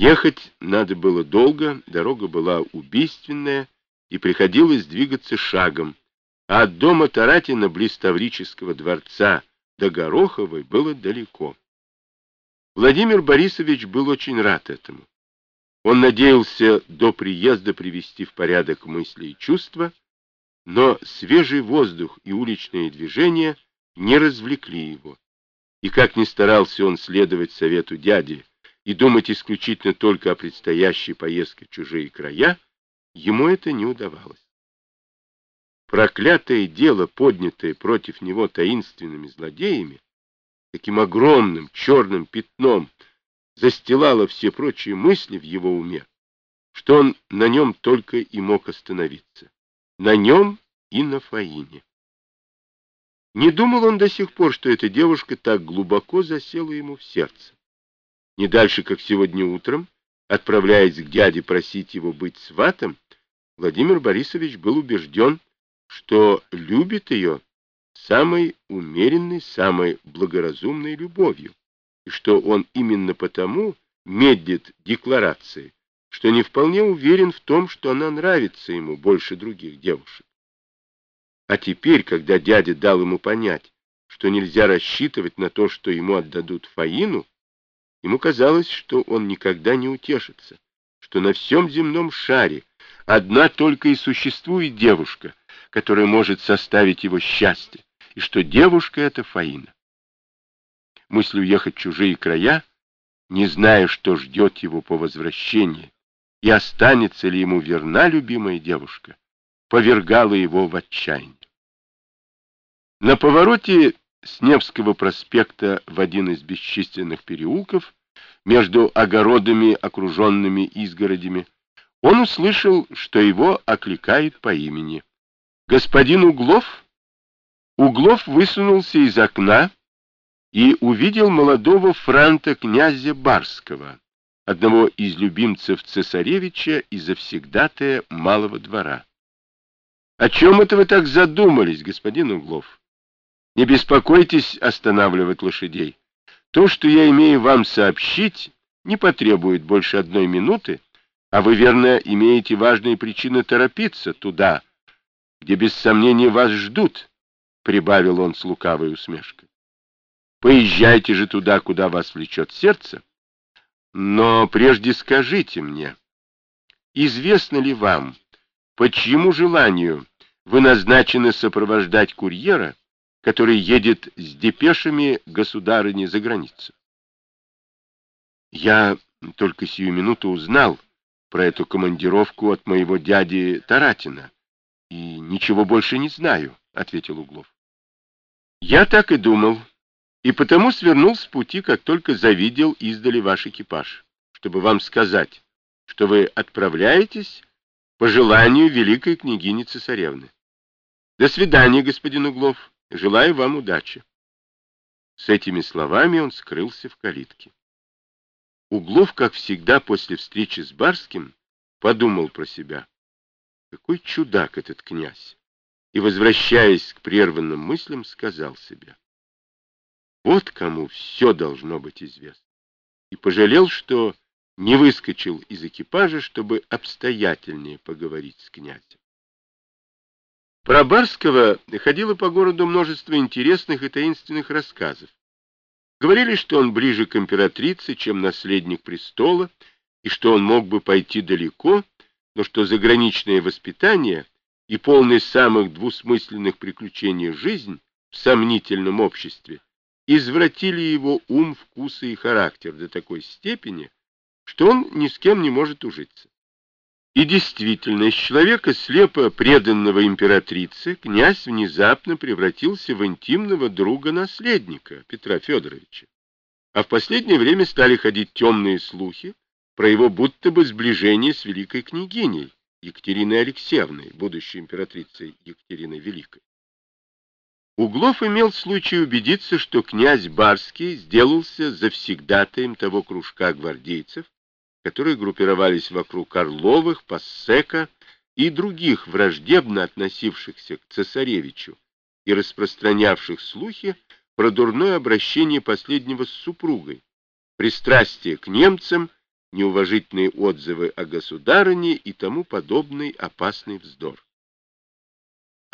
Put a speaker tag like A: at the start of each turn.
A: Ехать надо было долго, дорога была убийственная, и приходилось двигаться шагом, а от дома Таратина близ Таврического дворца до Гороховой было далеко. Владимир Борисович был очень рад этому. Он надеялся до приезда привести в порядок мысли и чувства, но свежий воздух и уличные движения не развлекли его. И как ни старался он следовать совету дяди и думать исключительно только о предстоящей поездке в чужие края, ему это не удавалось. Проклятое дело, поднятое против него таинственными злодеями, таким огромным черным пятном застилало все прочие мысли в его уме, что он на нем только и мог остановиться. На нем и на Фаине. Не думал он до сих пор, что эта девушка так глубоко засела ему в сердце. Не дальше, как сегодня утром, отправляясь к дяде просить его быть сватом, Владимир Борисович был убежден, что любит ее самой умеренной, самой благоразумной любовью, и что он именно потому медлит декларации, что не вполне уверен в том, что она нравится ему больше других девушек. А теперь, когда дядя дал ему понять, что нельзя рассчитывать на то, что ему отдадут Фаину, ему казалось, что он никогда не утешится, что на всем земном шаре одна только и существует девушка, которая может составить его счастье, и что девушка — это Фаина. Мысль уехать в чужие края, не зная, что ждет его по возвращении, и останется ли ему верна любимая девушка, повергала его в отчаяние. На повороте с Невского проспекта в один из бесчисленных переулков, между огородами, окруженными изгородями, он услышал, что его окликают по имени. «Господин Углов?» Углов высунулся из окна и увидел молодого франта князя Барского, одного из любимцев цесаревича и завсегдатая малого двора. «О чем это вы так задумались, господин Углов? Не беспокойтесь останавливать лошадей. То, что я имею вам сообщить, не потребует больше 1 минуты, а вы, верно, имеете важные причины торопиться туда, где без сомнения вас ждут», — прибавил он с лукавой усмешкой. «Поезжайте же туда, куда вас влечет сердце. Но прежде скажите мне, известно ли вам, по чьему желанию вы назначены сопровождать курьера, который едет с депешами государыни за границу?» «Я только сию минуту узнал про эту командировку от моего дяди Таратина, и ничего больше не знаю», — ответил Углов. «Я так и думал, и потому свернул с пути, как только завидел издали ваш экипаж, чтобы вам сказать, что вы отправляетесь по желанию великой княгини-цесаревны. До свидания, господин Углов. Желаю вам удачи». С этими словами он скрылся в калитке. Углов, как всегда после встречи с Барским, подумал про себя: какой чудак этот князь, и, возвращаясь к прерванным мыслям, сказал себе: вот кому все должно быть известно, и пожалел, что не выскочил из экипажа, чтобы обстоятельнее поговорить с князем. Про Барского ходило по городу множество интересных и таинственных рассказов. Говорили, что он ближе к императрице, чем наследник престола, и что он мог бы пойти далеко, но что заграничное воспитание и полный самых двусмысленных приключений жизнь в сомнительном обществе извратили его ум, вкусы и характер до такой степени, что он ни с кем не может ужиться. И действительно, из человека, слепо преданного императрице, князь внезапно превратился в интимного друга наследника Петра Федоровича. А в последнее время стали ходить темные слухи про его будто бы сближение с великой княгиней Екатериной Алексеевной, будущей императрицей Екатериной Великой. Углов имел случай убедиться, что князь Барский сделался завсегдатаем того кружка гвардейцев, которые группировались вокруг Орловых, Пассека и других враждебно относившихся к цесаревичу и распространявших слухи про дурное обращение последнего с супругой, пристрастие к немцам неуважительные отзывы о государыне и тому подобный опасный вздор.